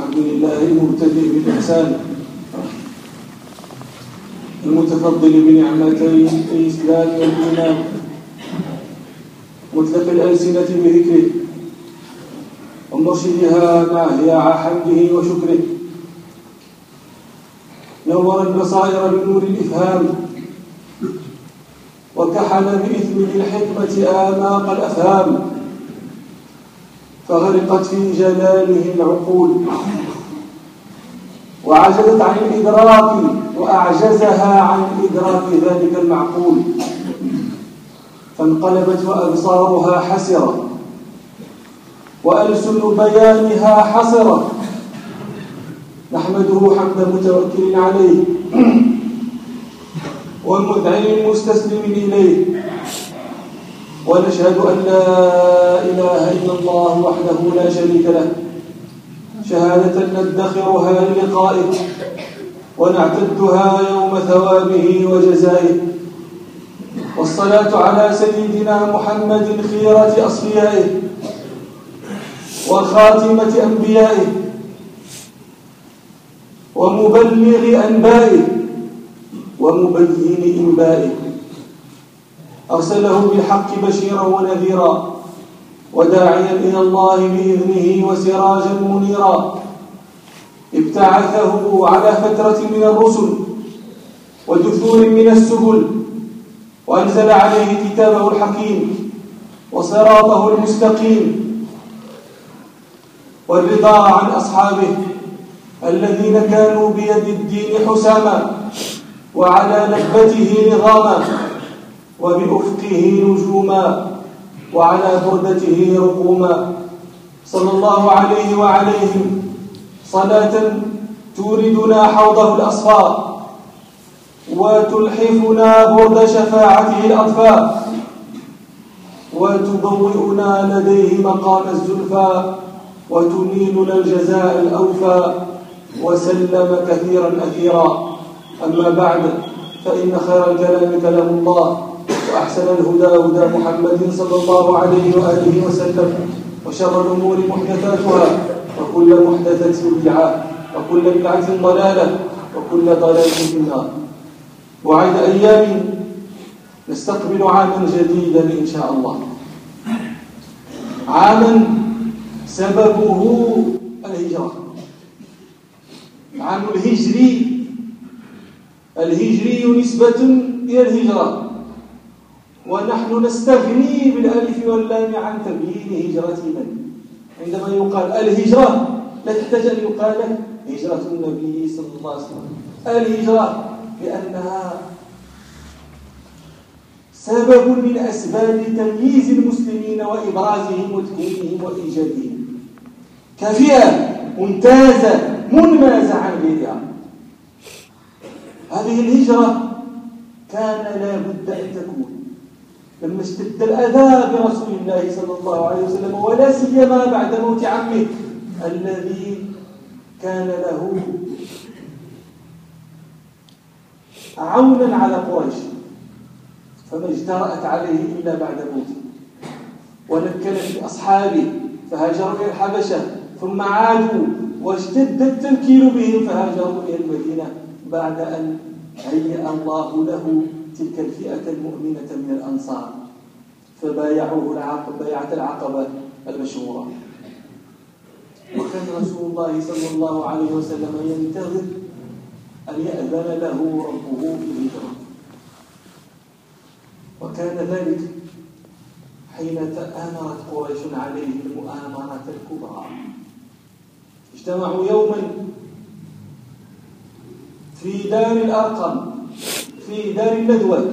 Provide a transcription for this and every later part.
الحمد لله المبتدئ بالإحسان المتفضل بنعمتي الإسلام والإيمان مطلق الألسنة بذكره ومرشدها ماهية حمده وشكره نور البصائر بنور الإفهام وكحل بإثم الحكمة آماق الأفهام فغرقت في جلاله العقول وعجزت عن الإدراك وأعجزها عن إدراك ذلك المعقول فانقلبت وأبصارها حسرة وألسن بيانها حسرة نحمده حمد متوكل عليه والمذعن مستسلم إليه ونشهد أن لا إله إلا الله وحده لا شريك له شهادة ندخرها للقائه ونعتدها يوم ثوابه وجزائه والصلاة على سيدنا محمد خيرة أصفيائه وخاتمة أنبيائه ومبلغ أنبائه ومبين إنبائه أرسله بالحق بشيرا ونذيرا وداعيا إلى الله بإذنه وسراجا منيرا ابتعثه على فترة من الرسل ودثور من السبل وأنزل عليه كتابه الحكيم وصراطه المستقيم والرضا عن أصحابه الذين كانوا بيد الدين حساما وعلى نخبته نظاما وبأفقه نجوما وعلى بردته رقوما صلى الله عليه وعليهم صلاة توردنا حوضه الأصفى وتلحفنا برد شفاعته الأطفاء وتبوئنا لديه مقام الزلفى وتنيلنا الجزاء الأوفى وسلم كثيرا أثيرا أما بعد فإن خير الكلام كلام الله وأحسن الهدى هدى محمد صلى الله عليه وآله وسلم وشر الأمور محدثاتها وكل محدثة بدعة وكل بدعة ضلالة وكل ضلالة في النار وعيد أيام نستقبل عاما جديدا إن شاء الله عاما سببه الهجرة عام الهجري نسبة إلى الهجرة ونحن نستغني بالألف واللام عن تبيين هجرة من عندما يقال الهجرة لا تحتاج أن يقال هجرة النبي صلى الله عليه وسلم الهجرة لأنها سبب من أسباب تمييز المسلمين وإبرازهم وتكوينهم وإيجادهم كافية ممتازة منمازة عن غيرها هذه الهجرة كان لا بد أن تكون لما اشتد الأذى برسول الله صلى الله عليه وسلم ولا سيما بعد موت عمه الذي كان له عونا على قريش فما اجترأت عليه إلا بعد موته ونكل في أصحابه فهاجروا إلى الحبشة ثم عادوا واشتد التنكيل بهم فهاجروا إلى المدينة بعد أن هيأ الله له تلك الفئة المؤمنة من الأنصار فبايعوه بيعة العقبة المشهورة وكان رسول الله صلى الله عليه وسلم ينتظر أن يأذن له ربه بالهجرة وكان ذلك حين تآمرت قريش عليه المؤامرة الكبرى اجتمعوا يوما في دار الأرقم في دار الندوة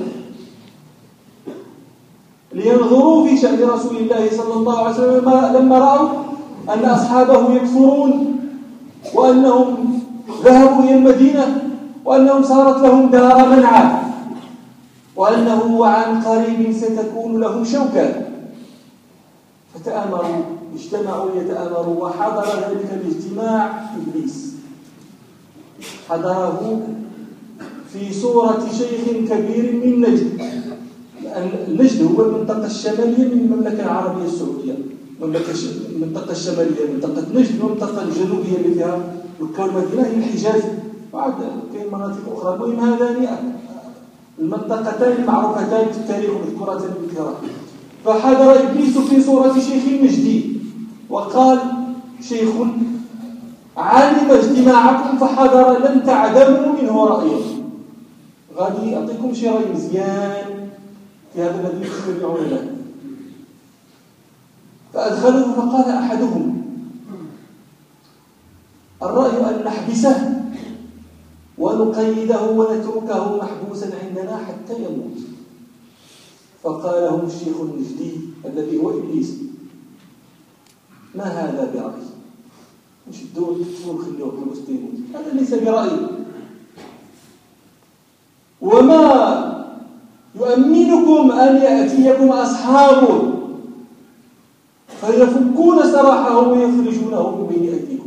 لينظروا في شأن رسول الله صلى الله عليه وسلم لما رأوا أن أصحابه يكفرون وأنهم ذهبوا إلى المدينة وأنهم صارت لهم دار منعى وأنه عن قريب ستكون لهم شوكة فتآمروا اجتمعوا يتآمروا وحضر ذلك الاجتماع إبليس حضره في صورة شيخ كبير من نجد. نجد هو المنطقة الشمالية من المملكة العربية السعودية المنطقة الشمالية، منطقة نجد، والمنطقة الجنوبية اللي فيها مكة والمدينة هي الحجاز، وعاد كاين مناطق أخرى. المهم هذان المنطقتان المعروفتان في التاريخ مذكورتان بالكرام. فحضر إبليس في صورة شيخ مجدي وقال: شيخ علم اجتماعكم فحضر لن تعدموا منه رأيا. غادي يعطيكم شي رأي مزيان في هذا الذي تتبعون له. فأدخلوه فقال أحدهم: الرأي أن نحبسه ونقيده ونتركه محبوسا عندنا حتى يموت. فقال لهم الشيخ النجدي الذي هو إبليس: ما هذا برأي؟ نشدوه ونخلوه محبوس يموت، هذا ليس برأي. وما يؤمنكم أن يأتيكم أصحابه فيفكون سراحه ويخرجونه من بين أيديكم.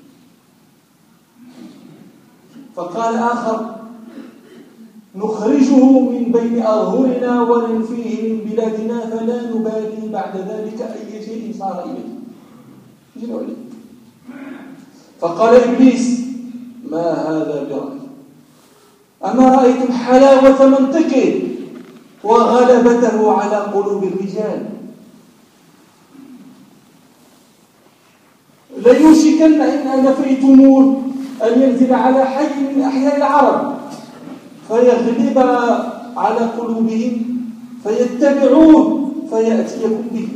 فقال آخر: نخرجه من بين أظهرنا وننفيه من بلادنا فلا نبالي بعد ذلك أي شيء صار إليه. فقال إبليس: ما هذا برأي؟ أما رأيتم حلاوة منطقه وغلبته على قلوب الرجال؟ ليوشكن إن نفيتموه أن ينزل على حي من أحياء العرب فيغلب على قلوبهم فيتبعون فيأتيكم به.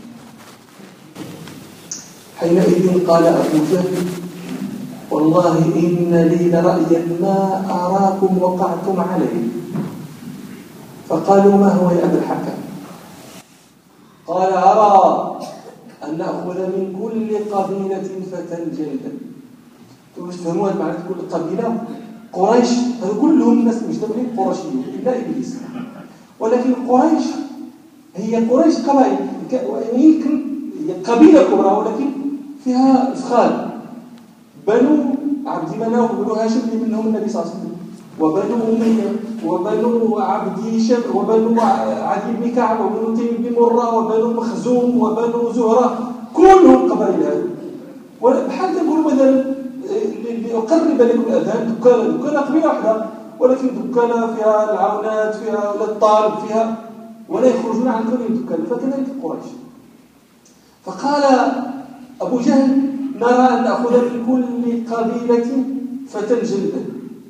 حينئذ قال أبو جهل: والله إن لي لرأيا ما أراكم وقعتم عليه. فقالوا: ما هو يا أبا الحكم؟ قال: أرى أن نأخذ من كل قبيلة فتى جلدا. تقولوا تفهموا هذا معنى كل قبيلة؟ قريش هذو كلهم الناس مجتمعين قرشيين إلا إبليس، ولكن قريش هي قريش قبائل، يمكن هي قبيلة كبرى ولكن فيها إفخال. بنو عبد مناف وبنو هاشم اللي منهم النبي صلى الله عليه وسلم، وبنو أمية وبنو عبد هشام وبنو عدي بن كعب وبنو تيم بن مرة وبنو مخزوم وبنو زهرة، كلهم قبائل هذه. بحال تقولوا مثلا لأقرب لكم الأذان دكانة قبيلة واحدة، ولكن دكانة فيها العونات فيها الطالب فيها ولا يخرجون عن كل دكان. فكذلك قريش. فقال أبو جهل: نرى أن نأخذ من كل قبيلة فتى جلدا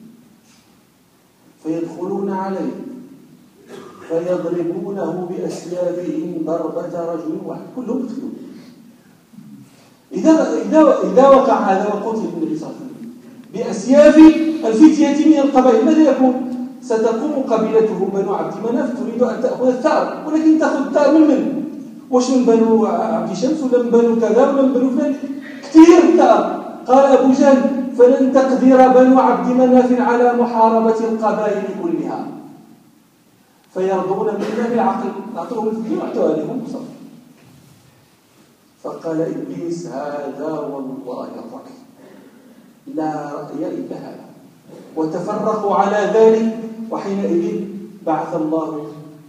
فيدخلون عليه فيضربونه بأسيافهم ضربة رجل واحد، كلهم يدخلون. إذا وقع هذا وقتل النبي صلى الله عليه وسلم بأسياف الفتية من القبائل، ماذا يكون؟ ستقوم قبيلته بنو عبد مناف تريد أن تأخذ الثأر، ولكن تأخذ الثأر من؟ واش من بنو عبد شمس ولا من بنو كذا ولا من بنو فلان؟ كثير الثأر. قال أبو جهل: فلن تقدر بنو عبد مناف على محاربة القبائل كلها فيرضون منا بالعقل، نعطوهم الفتية وأعطوها لهم بصف. فقال إبليس: هذا والله الرأي، لا رأي إلا هذا. وتفرقوا على ذلك. وحينئذ بعث الله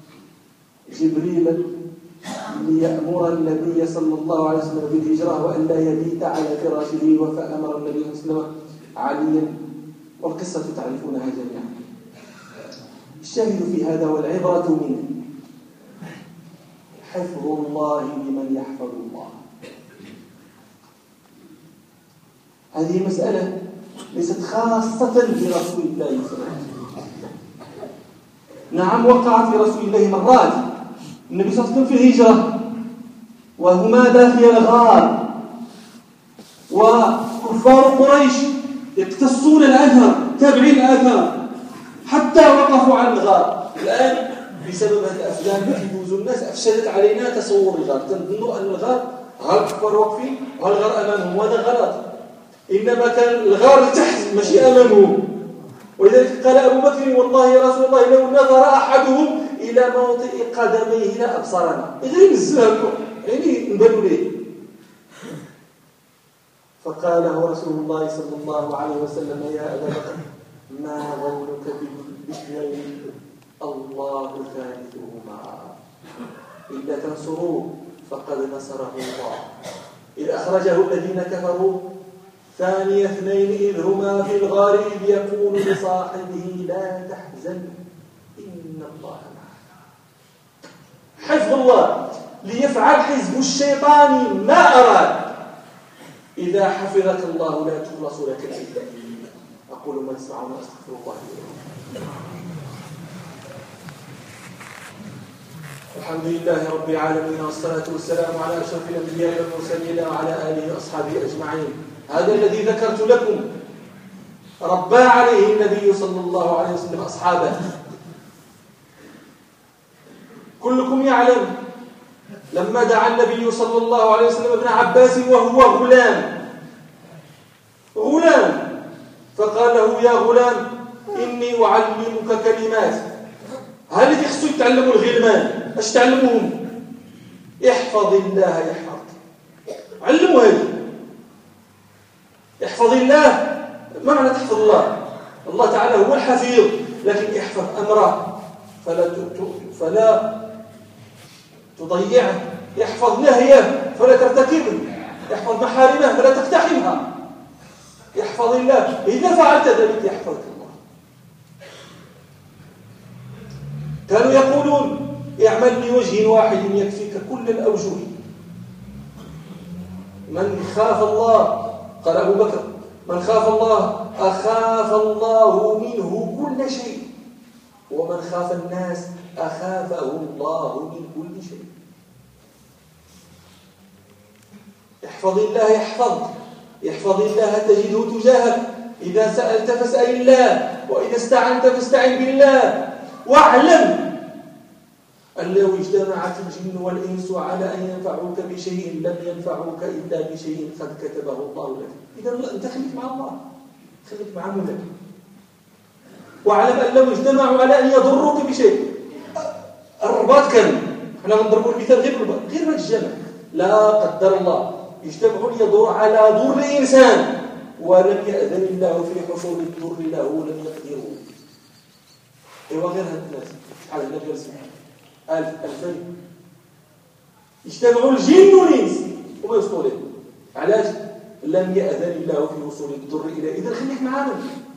جبريل ليأمر النبي صلى الله عليه وسلم بالهجرة وأن لا يبيت على فراشه، فأمر النبي صلى الله عليه وسلم عليا، والقصة تعرفونها جميعا. الشاهد في هذا والعبرة منه حفظ الله لمن يحفظ الله. هذه مسألة ليست خاصة برسول الله صلى الله عليه وسلم. نعم وقعت لرسول الله مرات، النبي صلى الله عليه وسلم في الهجرة وهما داخل الغار وكفار قريش يقتصون الأثر تابعين الأثر حتى وقفوا على الغار. الآن بسبب هذه الأفلام التي يدوز الناس أفسدت علينا تصور الغار، تظنوا أن الغار الكفار واقفين والغار أمامهم، وهذا غلط. إنما كان الغار تحت ماشي أمامهم. ولذلك قال أبو بكر: والله يا رسول الله لو نظر أحدهم إلى موطئ قدميه لأبصرنا. غير نزلهم يعني نبالوا ليه. فقال له رسول الله صلى الله عليه وسلم: يا أبا بكر ما ظنك باثنين الله ثالثهما إلا تنصروه فقد نصره الله إذ أخرجه الذين كفروا ثاني اثنين إذ هما في الغار إذ يقول لصاحبه لا تحزن إن الله معنا. حفظ الله ليفعل حزب الشيطان ما أراد. إذا حفظك الله لا تخلص لك إلا إليه. أقول ما تسمعون أستغفر الله لي. الحمد لله رب العالمين والصلاة والسلام على أشرف الأنبياء والمرسلين وعلى آله وأصحابه أجمعين. هذا الذي ذكرت لكم ربى عليه النبي صلى الله عليه وسلم أصحابه. كلكم يعلم لما دعا النبي صلى الله عليه وسلم ابن عباس وهو غلام فقال له يا غلام إني أعلمك كلمات. هل اللي خصو يتعلموا الغلمان اش تعلموهم؟ احفظ الله يحفظك. علموا هذه احفظ الله. ما معنى تحفظ الله؟ الله تعالى هو الحفيظ، لكن احفظ أمره فلا تضيعه. احفظ نهيه فلا ترتكبه. احفظ محارمه فلا تقتحمها. احفظ الله. إذا فعلت ذلك يحفظك الله. كانوا يقولون اعمل لوجه واحد يكفيك كل الأوجه. من خاف الله، قال أبو بكر، من خاف الله أخاف الله منه كل شيء، ومن خاف الناس أخافه الله من كل شيء. احفظ الله يحفظك. احفظ الله تجده تجاهك. إذا سألت فاسأل الله، وإذا استعنت فاستعن بالله. واعلم أن لو اجتمعت الجن والإنس على أن ينفعوك بشيء لم ينفعوك إلا بشيء قد كتبه الله لك. إذا أنت خليك مع الله، خليك مع مولك. واعلم أن لو اجتمعوا على أن يضروك بشيء. الرباط كان احنا نضربوا المثال غير ما الجمع، لا قدر الله يجتمعوا ليضروا على ضر الإنسان ولم يأذن الله في حصول الضر له ولم يقدروا. ايوا غير هاد الناس شحال هنا جالسين 2000 يجتمعوا الجن والانس وما يوصلوا ليه. علاش؟ لم يأذن الله في وصول الضر الى. اذا خليك معانا،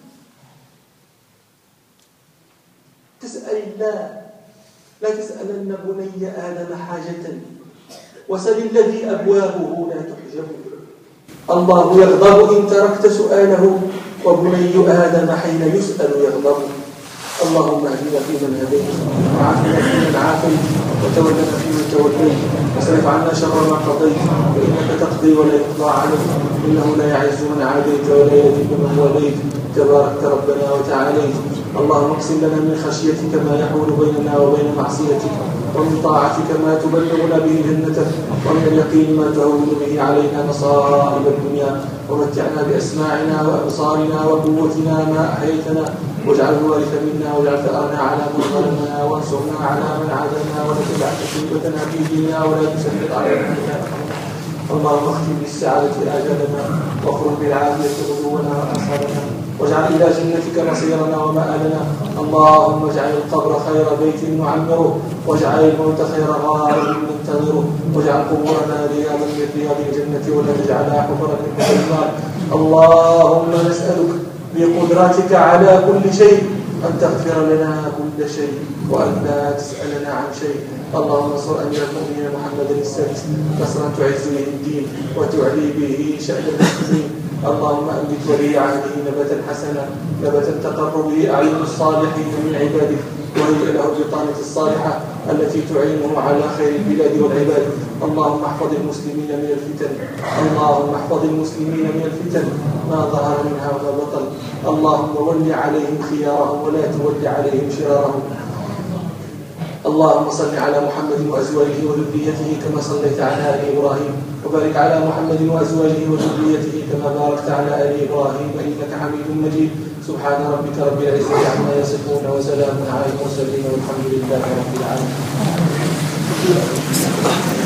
تسأل الله. لا تسألن بني آدم حاجة وسل الذي أبوابه لا تحجب. الله يغضب إن تركت سؤاله، وبني آدم حين يسأل يغضب. اللهم اهدنا فيمن هديت، وعافنا فيمن عافيت، وتولنا فيمن توليت، واصرف عنا شر ما قضيت، فإنك تقضي ولا يقضى عليك، إنه لا يعز من عاديت ولا يذل من واليت، تبارك ربنا وتعاليت. اللهم اقسم لنا من خشيتك ما يحول بيننا وبين معصيتك، ومن طاعتك ما تبلغنا به جنتك، ومن اليقين ما تهون به علينا مصائب الدنيا، ومتعنا بأسماعنا وأبصارنا وقوتنا ما أحييتنا، واجعل الوارث منا، واجعل ثأرنا على من ظلمنا، وانصرنا على من عادانا، ولا تدع مصيبتنا في ديننا، ولا تسلط علينا من لا يرحمنا. اللهم اختم بالسعادة آجالنا، واخرج بالعافية غدونا وآخرنا، واجعل إلى جنتك مصيرنا ومآلنا. اللهم اجعل القبر خير بيت نعمره، واجعل الموت خير غار ننتظره، واجعل قبورنا رياضا من رياض الجنة، ولا تجعلها حفرا من حفر النار. اللهم نسألك بقدرتك على كل شيء أن تغفر لنا كل شيء، وأن لا تسألنا عن شيء. اللهم انصر أمير المؤمنين محمد السادس نصرا تعز به الدين وتعلي به شأن المسلمين. اللهم أنبت ولي عهده نبتا حسنا، نبتا تقر به أعين الصالحين من عبادك، وهيئ له البطانة الصالحة التي تعينه على خير البلاد والعباد. اللهم احفظ المسلمين من الفتن، اللهم احفظ المسلمين من الفتن ما ظهر منها وما بطن. اللهم ول عليهم خيارهم ولا تول عليهم شرارهم. اللهم صل على محمد وأزواجه وذريته كما صليت على آل إبراهيم، وبارك على محمد وأزواجه وذريته كما باركت على آل إبراهيم إنك حميد مجيد. سبحان ربك رب العزة عما يصفون، وسلام على المرسلين، والحمد لله رب العالمين.